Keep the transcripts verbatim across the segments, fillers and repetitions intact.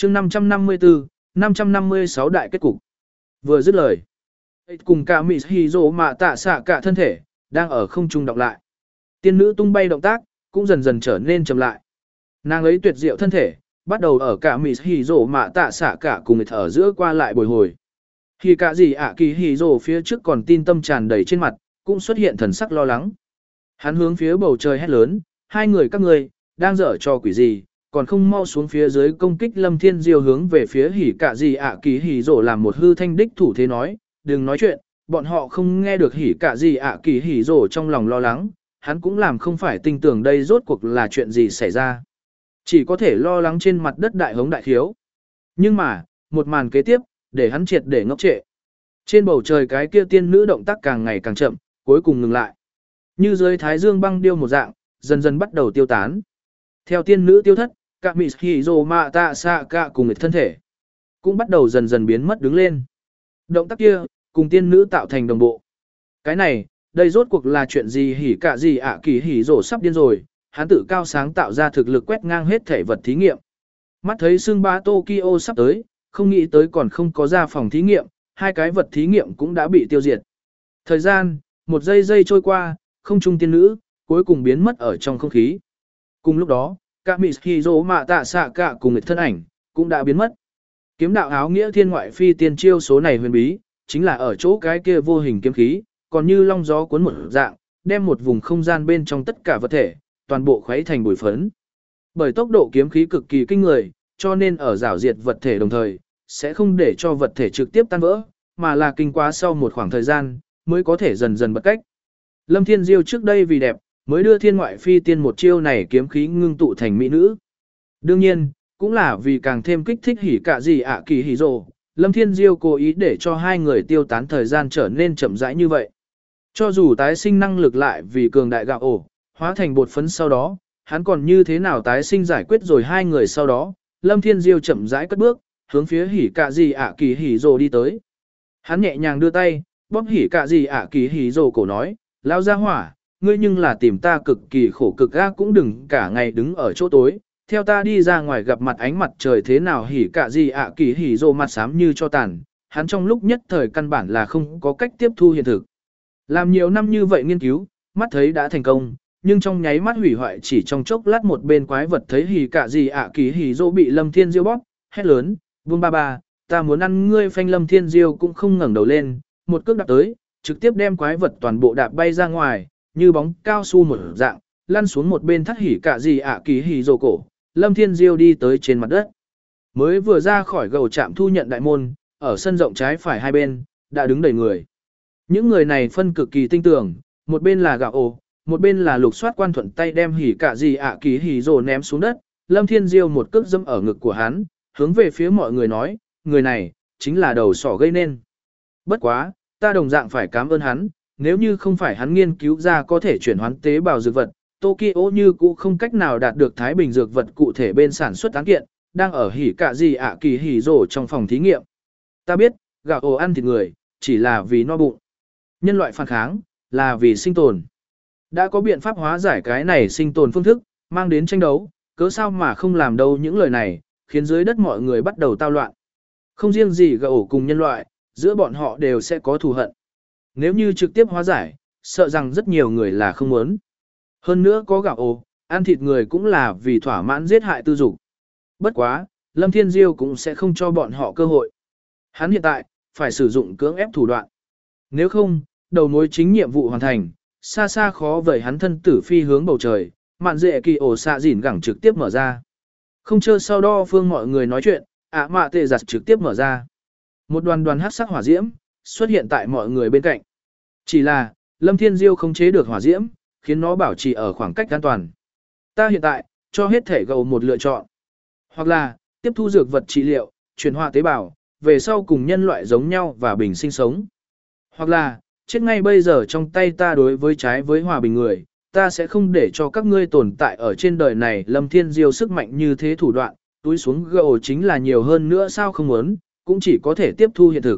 chương năm trăm năm mươi tư, năm trăm năm mươi sáu đại kết cục. Vừa dứt lời, cùng cả Mỹ Hiro mà tạ xạ cả thân thể, đang ở không trung đọc lại. Tiên nữ tung bay động tác, cũng dần dần trở nên chậm lại. Nàng ấy tuyệt diệu thân thể, bắt đầu ở cả Mỹ Hiro mà tạ xạ cả cùng ở giữa qua lại bồi hồi. Khi cả gì ạ kỳ Hiro phía trước còn tin tâm tràn đầy trên mặt, cũng xuất hiện thần sắc lo lắng. Hắn hướng phía bầu trời hét lớn, hai người các ngươi đang dở trò quỷ gì, còn không mau xuống phía dưới công kích Lâm Thiên Diêu hướng về phía hỉ cả gì ạ kỳ hỉ rổ làm một hư thanh đích thủ thế nói, đừng nói chuyện, bọn họ không nghe được hỉ cả gì ạ kỳ hỉ rổ trong lòng lo lắng, hắn cũng làm không phải tin tưởng đây rốt cuộc là chuyện gì xảy ra. Chỉ có thể lo lắng trên mặt đất đại hống đại khiếu. Nhưng mà, một màn kế tiếp, để hắn triệt để ngốc trệ. Trên bầu trời cái kia tiên nữ động tác càng ngày càng chậm, cuối cùng ngừng lại. Như dưới thái dương băng điêu một dạng, dần dần bắt đầu tiêu tán. Theo tiên nữ tiêu thất, cả Mỹ Hiro Mạ Tạ Xạ Cả cùng người thân thể cũng bắt đầu dần dần biến mất đứng lên. Động tác kia, cùng tiên nữ tạo thành đồng bộ. Cái này, đây rốt cuộc là chuyện gì hỉ cả gì ạ kỳ hỉ rổ sắp điên rồi, hắn tự cao sáng tạo ra thực lực quét ngang hết thể vật thí nghiệm. Mắt thấy xương bá Tokyo sắp tới, không nghĩ tới còn không có ra phòng thí nghiệm, hai cái vật thí nghiệm cũng đã bị tiêu diệt. Thời gian, một giây giây trôi qua, không trung tiên nữ, cuối cùng biến mất ở trong không khí. Cùng lúc đó, cả Mỹ Hiro Mạ Tạ Xạ Cả cùng người thân ảnh, cũng đã biến mất. Kiếm đạo áo nghĩa thiên ngoại phi tiên chiêu số này huyền bí, chính là ở chỗ cái kia vô hình kiếm khí, còn như long gió cuốn một dạng, đem một vùng không gian bên trong tất cả vật thể, toàn bộ khuấy thành bụi phấn. Bởi tốc độ kiếm khí cực kỳ kinh người, cho nên ở rào diệt vật thể đồng thời, sẽ không để cho vật thể trực tiếp tan vỡ, mà là kinh quá sau một khoảng thời gian, mới có thể dần dần bật cách. Lâm Thiên Diêu trước đây vì đẹp, mới đưa thiên ngoại phi tiên một chiêu này kiếm khí ngưng tụ thành mỹ nữ. Đương nhiên, cũng là vì càng thêm kích thích hỉ cả gì ạ kỳ hỉ rồ, Lâm Thiên Diêu cố ý để cho hai người tiêu tán thời gian trở nên chậm rãi như vậy. Cho dù tái sinh năng lực lại vì cường đại gạo ổ, hóa thành bột phấn sau đó, hắn còn như thế nào tái sinh giải quyết rồi hai người sau đó, Lâm Thiên Diêu chậm rãi cất bước, hướng phía hỉ cả gì ạ kỳ hỉ rồ đi tới. Hắn nhẹ nhàng đưa tay, bóp hỉ cả gì ạ kỳ hỉ rồ cổ nói, lao ra hỏa, ngươi nhưng là tìm ta cực kỳ khổ cực ga cũng đừng cả ngày đứng ở chỗ tối, theo ta đi ra ngoài gặp mặt ánh mặt trời thế nào hỉ cả gì ạ kỳ hỉ rồ mặt xám như cho tàn, hắn trong lúc nhất thời căn bản là không có cách tiếp thu hiện thực. Làm nhiều năm như vậy nghiên cứu, mắt thấy đã thành công, nhưng trong nháy mắt hủy hoại chỉ trong chốc lát một bên quái vật thấy hỉ cả gì ạ kỳ hỉ rồ bị Lâm Thiên Diêu bóp, hét lớn, buông ba ba, ta muốn ăn ngươi phanh. Lâm Thiên Diêu cũng không ngẩng đầu lên, một cước đạp tới, trực tiếp đem quái vật toàn bộ đạp bay ra ngoài, như bóng cao su một dạng, lăn xuống một bên thắt hỉ cả gì ạ kỳ hỉ rồ cổ. Lâm Thiên Diêu đi tới trên mặt đất. Mới vừa ra khỏi gầu trạm thu nhận đại môn, ở sân rộng trái phải hai bên, đã đứng đầy người. Những người này phân cực kỳ tinh tường, một bên là gạo ồ, một bên là lục soát quan thuận tay đem hỉ cả gì ạ kỳ hỉ rồ ném xuống đất. Lâm Thiên Diêu một cước dẫm ở ngực của hắn, hướng về phía mọi người nói, người này, chính là đầu sỏ gây nên. Bất quá, ta đồng dạng phải cảm ơn hắn, nếu như không phải hắn nghiên cứu ra có thể chuyển hoán tế bào dược vật, Tokyo như cũ không cách nào đạt được Thái Bình dược vật cụ thể bên sản xuất án kiện, đang ở hỉ cả gì ạ kỳ hỉ rổ trong phòng thí nghiệm. Ta biết, gạo ồ ăn thịt người, chỉ là vì no bụng. Nhân loại phản kháng, là vì sinh tồn. Đã có biện pháp hóa giải cái này sinh tồn phương thức, mang đến tranh đấu, cớ sao mà không làm đâu những lời này, khiến dưới đất mọi người bắt đầu tao loạn. Không riêng gì gạo ổ cùng nhân loại, giữa bọn họ đều sẽ có thù hận. Nếu như trực tiếp hóa giải, sợ rằng rất nhiều người là không muốn. Hơn nữa có gạo ồ, ăn thịt người cũng là vì thỏa mãn giết hại tư dục. Bất quá, Lâm Thiên Diêu cũng sẽ không cho bọn họ cơ hội. Hắn hiện tại, phải sử dụng cưỡng ép thủ đoạn. Nếu không, đầu mối chính nhiệm vụ hoàn thành, xa xa khó vời hắn thân tử phi hướng bầu trời, mạn dệ kỳ ổ xạ dỉn gẳng trực tiếp mở ra. Không chờ sau đo phương mọi người nói chuyện, ạ mạ tệ giặt trực tiếp mở ra. Một đoàn đoàn hắc sắc hỏa diễm, xuất hiện tại mọi người bên cạnh. Chỉ là, Lâm Thiên Diêu không chế được hỏa diễm, khiến nó bảo trì ở khoảng cách an toàn. Ta hiện tại, cho hết thể gầu một lựa chọn. Hoặc là, tiếp thu dược vật trị liệu, chuyển hóa tế bào, về sau cùng nhân loại giống nhau và bình sinh sống. Hoặc là, chết ngay bây giờ trong tay ta đối với trái với hòa bình người, ta sẽ không để cho các ngươi tồn tại ở trên đời này. Lâm Thiên Diêu sức mạnh như thế thủ đoạn, túi xuống gầu chính là nhiều hơn nữa sao không muốn, cũng chỉ có thể tiếp thu hiện thực.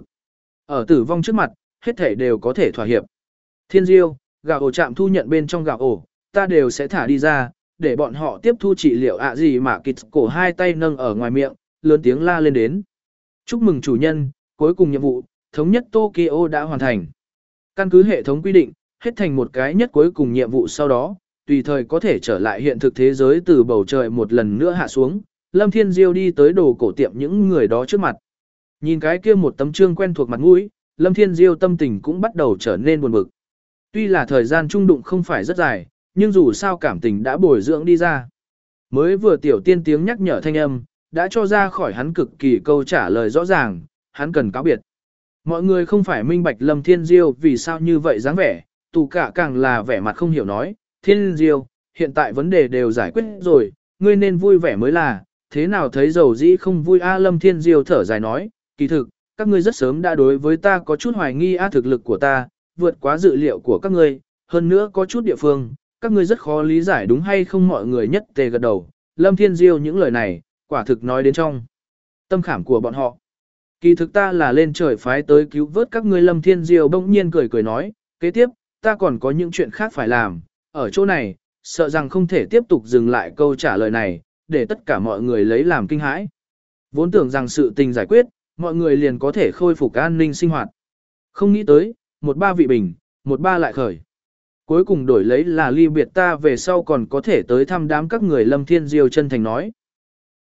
Ở tử vong trước mặt, hết thể đều có thể thỏa hiệp. Thiên Diêu, gạo ổ chạm thu nhận bên trong gạo ổ, ta đều sẽ thả đi ra, để bọn họ tiếp thu trị liệu ạ gì mà kịch cổ hai tay nâng ở ngoài miệng, lớn tiếng la lên đến. Chúc mừng chủ nhân, cuối cùng nhiệm vụ, thống nhất Tokyo đã hoàn thành. Căn cứ hệ thống quy định, hết thành một cái nhất cuối cùng nhiệm vụ sau đó, tùy thời có thể trở lại hiện thực thế giới từ bầu trời một lần nữa hạ xuống. Lâm Thiên Diêu đi tới đồ cổ tiệm những người đó trước mặt. Nhìn cái kia một tấm trương quen thuộc mặt mũi, Lâm Thiên Diêu tâm tình cũng bắt đầu trở nên buồn bực. Tuy là thời gian trung đụng không phải rất dài, nhưng dù sao cảm tình đã bồi dưỡng đi ra. Mới vừa tiểu tiên tiếng nhắc nhở thanh âm, đã cho ra khỏi hắn cực kỳ câu trả lời rõ ràng, hắn cần cáo biệt. Mọi người không phải minh bạch Lâm Thiên Diêu vì sao như vậy dáng vẻ, tù cả càng là vẻ mặt không hiểu nói, Thiên Diêu, hiện tại vấn đề đều giải quyết rồi, ngươi nên vui vẻ mới là, thế nào thấy dầu dĩ không vui a Lâm Thiên Diêu thở dài nói, kỳ thực, các ngươi rất sớm đã đối với ta có chút hoài nghi a thực lực của ta, vượt quá dự liệu của các ngươi, hơn nữa có chút địa phương, các ngươi rất khó lý giải đúng hay không mọi người nhất tề gật đầu. Lâm Thiên Diêu những lời này, quả thực nói đến trong tâm khảm của bọn họ. Kỳ thực ta là lên trời phái tới cứu vớt các ngươi. Lâm Thiên Diêu bỗng nhiên cười cười nói, kế tiếp, ta còn có những chuyện khác phải làm, ở chỗ này, sợ rằng không thể tiếp tục dừng lại câu trả lời này, để tất cả mọi người lấy làm kinh hãi. Vốn tưởng rằng sự tình giải quyết, mọi người liền có thể khôi phục an ninh sinh hoạt. Không nghĩ tới, một ba vị bình, một ba lại khởi. Cuối cùng đổi lấy là ly biệt ta về sau còn có thể tới thăm đám các người. Lâm Thiên Diêu chân thành nói.